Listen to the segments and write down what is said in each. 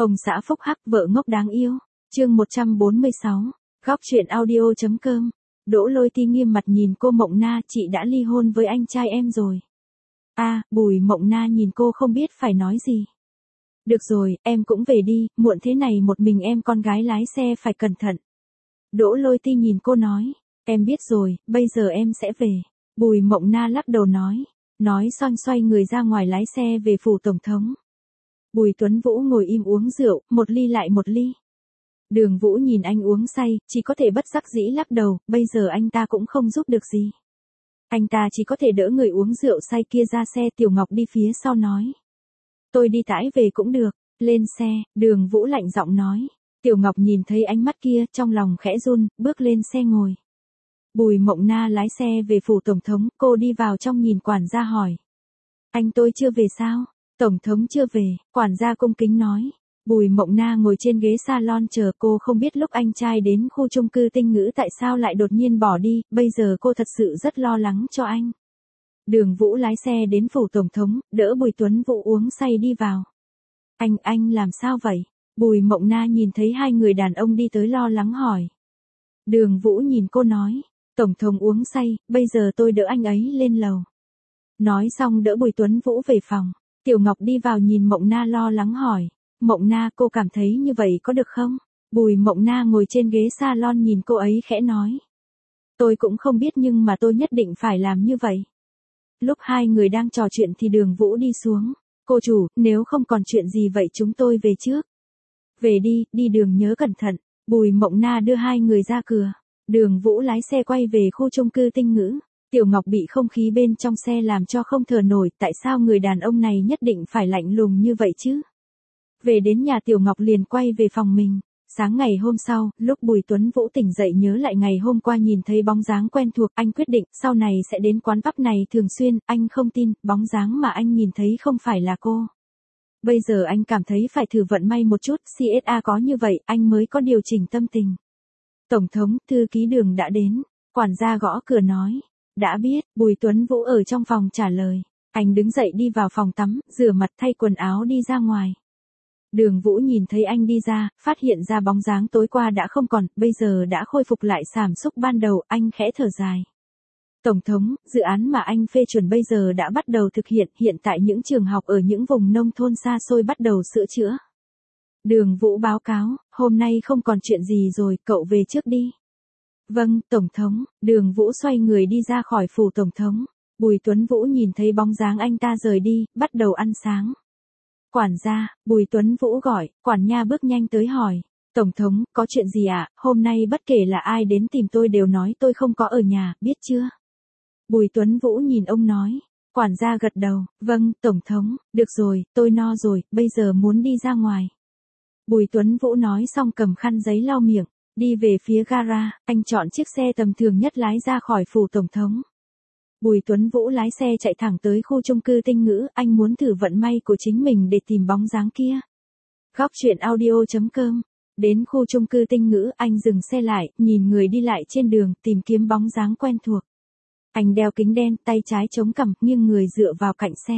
Ông xã phúc hắc vợ ngốc đáng yêu. Chương 146. Góc truyện audio.com. Đỗ Lôi Ti nghiêm mặt nhìn cô Mộng Na, chị đã ly hôn với anh trai em rồi. Bùi Mộng Na nhìn cô không biết phải nói gì. Được rồi, em cũng về đi, muộn thế này một mình em con gái lái xe phải cẩn thận. Đỗ Lôi Ti nhìn cô nói, em biết rồi, bây giờ em sẽ về. Bùi Mộng Na lắc đầu nói xong xoay người ra ngoài lái xe về phủ tổng thống. Bùi Tuấn Vũ ngồi im uống rượu, một ly lại một ly. Đường Vũ nhìn anh uống say, chỉ có thể bất đắc dĩ lắc đầu, bây giờ anh ta cũng không giúp được gì. Anh ta chỉ có thể đỡ người uống rượu say kia ra xe. Tiểu Ngọc đi phía sau nói, tôi đi tải về cũng được. Lên xe, Đường Vũ lạnh giọng nói. Tiểu Ngọc nhìn thấy ánh mắt kia, trong lòng khẽ run, bước lên xe ngồi. Bùi Mộng Na lái xe về phủ tổng thống, cô đi vào trong nhìn quản gia hỏi. Anh tôi chưa về sao? Tổng thống chưa về, quản gia cung kính nói. Bùi Mộng Na ngồi trên ghế salon chờ. Cô không biết lúc anh trai đến khu chung cư Tinh Ngữ tại sao lại đột nhiên bỏ đi, bây giờ cô thật sự rất lo lắng cho anh. Đường Vũ lái xe đến phủ tổng thống, đỡ Bùi Tuấn Vũ uống say đi vào. Anh làm sao vậy? Bùi Mộng Na nhìn thấy hai người đàn ông đi tới lo lắng hỏi. Đường Vũ nhìn cô nói, tổng thống uống say, bây giờ tôi đỡ anh ấy lên lầu. Nói xong đỡ Bùi Tuấn Vũ về phòng. Tiểu Ngọc đi vào nhìn Mộng Na lo lắng hỏi. Mộng Na, cô cảm thấy như vậy có được không? Bùi Mộng Na ngồi trên ghế salon nhìn cô ấy khẽ nói. Tôi cũng không biết nhưng mà tôi nhất định phải làm như vậy. Lúc hai người đang trò chuyện thì Đường Vũ đi xuống. Cô chủ, nếu không còn chuyện gì vậy chúng tôi về trước. Về đi đường nhớ cẩn thận. Bùi Mộng Na đưa hai người ra cửa. Đường Vũ lái xe quay về khu chung cư Tinh Ngữ. Tiểu Ngọc bị không khí bên trong xe làm cho không thở nổi, tại sao người đàn ông này nhất định phải lạnh lùng như vậy chứ? Về đến nhà Tiểu Ngọc liền quay về phòng mình. Sáng ngày hôm sau, lúc Bùi Tuấn Vũ tỉnh dậy nhớ lại ngày hôm qua nhìn thấy bóng dáng quen thuộc, anh quyết định sau này sẽ đến quán pub này thường xuyên. Anh không tin, bóng dáng mà anh nhìn thấy không phải là cô. Bây giờ anh cảm thấy phải thử vận may một chút, CSA có như vậy, anh mới có điều chỉnh tâm tình. Tổng thống, thư ký Đường đã đến. Quản gia gõ cửa nói. Đã biết, Bùi Tuấn Vũ ở trong phòng trả lời. Anh đứng dậy đi vào phòng tắm, rửa mặt thay quần áo đi ra ngoài. Đường Vũ nhìn thấy anh đi ra, phát hiện ra bóng dáng tối qua đã không còn, bây giờ đã khôi phục lại cảm xúc ban đầu, anh khẽ thở dài. Tổng thống, dự án mà anh phê chuẩn bây giờ đã bắt đầu thực hiện tại những trường học ở những vùng nông thôn xa xôi bắt đầu sửa chữa. Đường Vũ báo cáo, hôm nay không còn chuyện gì rồi, cậu về trước đi. Vâng, Tổng thống. Đường Vũ xoay người đi ra khỏi phủ tổng thống. Bùi Tuấn Vũ nhìn thấy bóng dáng anh ta rời đi, bắt đầu ăn sáng. Quản gia, Bùi Tuấn Vũ gọi, quản nha bước nhanh tới hỏi. Tổng thống, có chuyện gì ạ? Hôm nay bất kể là ai đến tìm tôi đều nói tôi không có ở nhà, biết chưa? Bùi Tuấn Vũ nhìn ông nói. Quản gia gật đầu, vâng, Tổng thống, được rồi, tôi no rồi, bây giờ muốn đi ra ngoài. Bùi Tuấn Vũ nói xong cầm khăn giấy lau miệng. Đi về phía gara, anh chọn chiếc xe tầm thường nhất lái ra khỏi phủ tổng thống. Bùi Tuấn Vũ lái xe chạy thẳng tới khu chung cư Tinh Ngữ, anh muốn thử vận may của chính mình để tìm bóng dáng kia. Góc truyện audio.com. Đến khu chung cư Tinh Ngữ, anh dừng xe lại, nhìn người đi lại trên đường, tìm kiếm bóng dáng quen thuộc. Anh đeo kính đen, tay trái chống cằm, nghiêng người dựa vào cạnh xe.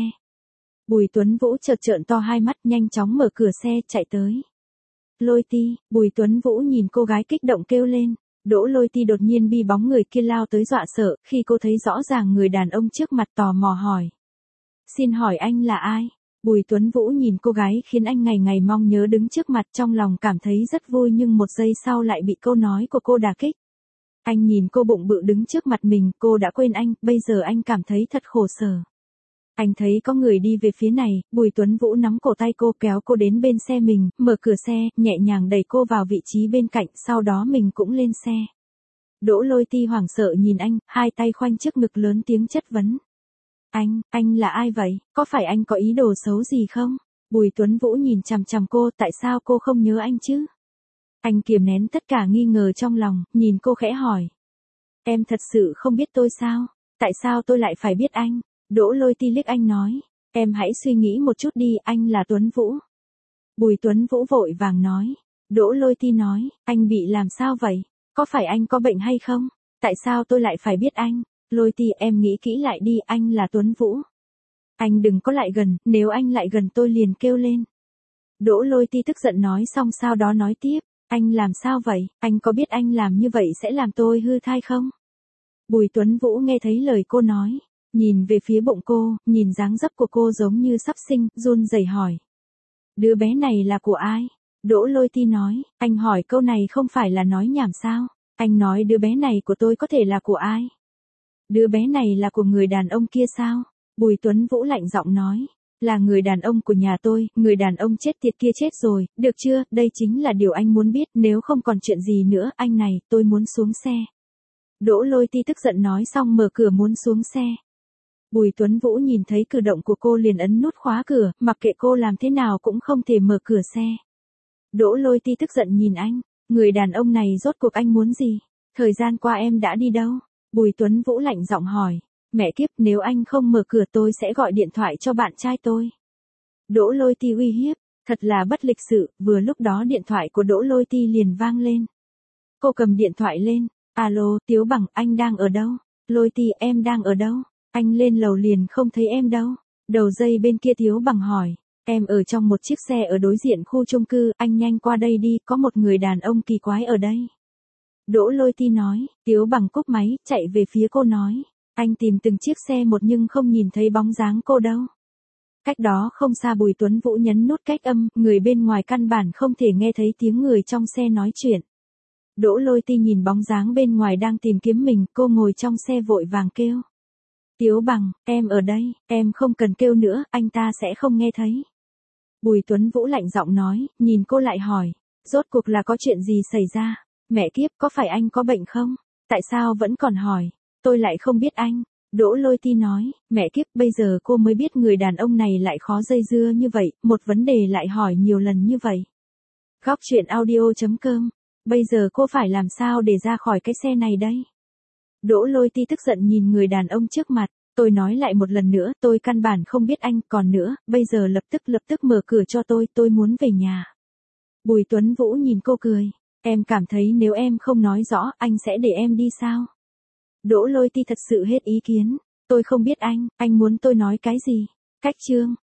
Bùi Tuấn Vũ chợt trợn to hai mắt, nhanh chóng mở cửa xe, chạy tới. Lôi Ti, Bùi Tuấn Vũ nhìn cô gái kích động kêu lên. Đỗ Lôi Ti đột nhiên bị bóng người kia lao tới dọa sợ, khi cô thấy rõ ràng người đàn ông trước mặt tò mò hỏi. Xin hỏi anh là ai? Bùi Tuấn Vũ nhìn cô gái khiến anh ngày ngày mong nhớ đứng trước mặt, trong lòng cảm thấy rất vui nhưng một giây sau lại bị câu nói của cô đả kích. Anh nhìn cô bụng bự đứng trước mặt mình, cô đã quên anh, bây giờ anh cảm thấy thật khổ sở. Anh thấy có người đi về phía này, Bùi Tuấn Vũ nắm cổ tay cô kéo cô đến bên xe mình, mở cửa xe, nhẹ nhàng đẩy cô vào vị trí bên cạnh, sau đó mình cũng lên xe. Đỗ Lôi Ti hoảng sợ nhìn anh, hai tay khoanh trước ngực lớn tiếng chất vấn. Anh là ai vậy? Có phải anh có ý đồ xấu gì không? Bùi Tuấn Vũ nhìn chằm chằm cô, tại sao cô không nhớ anh chứ? Anh kiềm nén tất cả nghi ngờ trong lòng, nhìn cô khẽ hỏi. Em thật sự không biết tôi sao? Tại sao tôi lại phải biết anh? Đỗ Lôi Ti liếc anh nói. Em hãy suy nghĩ một chút đi, anh là Tuấn Vũ. Bùi Tuấn Vũ vội vàng nói. Đỗ Lôi Ti nói, anh bị làm sao vậy? Có phải anh có bệnh hay không? Tại sao tôi lại phải biết anh? Lôi Ti, em nghĩ kỹ lại đi, anh là Tuấn Vũ. Anh đừng có lại gần, nếu anh lại gần tôi liền kêu lên. Đỗ Lôi Ti tức giận nói xong sau đó nói tiếp, anh làm sao vậy, anh có biết anh làm như vậy sẽ làm tôi hư thai không? Bùi Tuấn Vũ nghe thấy lời cô nói, nhìn về phía bụng cô, nhìn dáng dấp của cô giống như sắp sinh, run rẩy hỏi. Đứa bé này là của ai? Đỗ Lôi Ti nói, anh hỏi câu này không phải là nói nhảm sao? Anh nói đứa bé này của tôi có thể là của ai? Đứa bé này là của người đàn ông kia sao? Bùi Tuấn Vũ lạnh giọng nói, là người đàn ông của nhà tôi, người đàn ông chết tiệt kia chết rồi, được chưa, đây chính là điều anh muốn biết, nếu không còn chuyện gì nữa, anh này, tôi muốn xuống xe. Đỗ Lôi Ti tức giận nói xong mở cửa muốn xuống xe. Bùi Tuấn Vũ nhìn thấy cử động của cô liền ấn nút khóa cửa, mặc kệ cô làm thế nào cũng không thể mở cửa xe. Đỗ Lôi Ti tức giận nhìn anh, người đàn ông này rốt cuộc anh muốn gì? Thời gian qua em đã đi đâu? Bùi Tuấn Vũ lạnh giọng hỏi, mẹ kiếp nếu anh không mở cửa tôi sẽ gọi điện thoại cho bạn trai tôi. Đỗ Lôi Ti uy hiếp, thật là bất lịch sự, vừa lúc đó điện thoại của Đỗ Lôi Ti liền vang lên. Cô cầm điện thoại lên, alo, Tiếu Bằng, anh đang ở đâu? Lôi Ti, em đang ở đâu? Anh lên lầu liền không thấy em đâu. Đầu dây bên kia Tiếu Bằng hỏi, em ở trong một chiếc xe ở đối diện khu chung cư, anh nhanh qua đây đi, có một người đàn ông kỳ quái ở đây. Đỗ Lôi Ti nói, Tiếu Bằng cúp máy, chạy về phía cô nói, anh tìm từng chiếc xe một nhưng không nhìn thấy bóng dáng cô đâu. Cách đó không xa Bùi Tuấn Vũ nhấn nút cách âm, người bên ngoài căn bản không thể nghe thấy tiếng người trong xe nói chuyện. Đỗ Lôi Ti nhìn bóng dáng bên ngoài đang tìm kiếm mình, cô ngồi trong xe vội vàng kêu. Tiếu Bằng, em ở đây, em không cần kêu nữa, anh ta sẽ không nghe thấy. Bùi Tuấn Vũ lạnh giọng nói, nhìn cô lại hỏi, rốt cuộc là có chuyện gì xảy ra? Mẹ kiếp, có phải anh có bệnh không? Tại sao vẫn còn hỏi? Tôi lại không biết anh. Đỗ Lôi Ti nói, mẹ kiếp, bây giờ cô mới biết người đàn ông này lại khó dây dưa như vậy, một vấn đề lại hỏi nhiều lần như vậy. Góc truyện audio.com, bây giờ cô phải làm sao để ra khỏi cái xe này đây? Đỗ Lôi Ti tức giận nhìn người đàn ông trước mặt, tôi nói lại một lần nữa, tôi căn bản không biết anh, còn nữa, bây giờ lập tức mở cửa cho tôi muốn về nhà. Bùi Tuấn Vũ nhìn cô cười, em cảm thấy nếu em không nói rõ, anh sẽ để em đi sao? Đỗ Lôi Ti thật sự hết ý kiến, tôi không biết anh muốn tôi nói cái gì? Cách chương.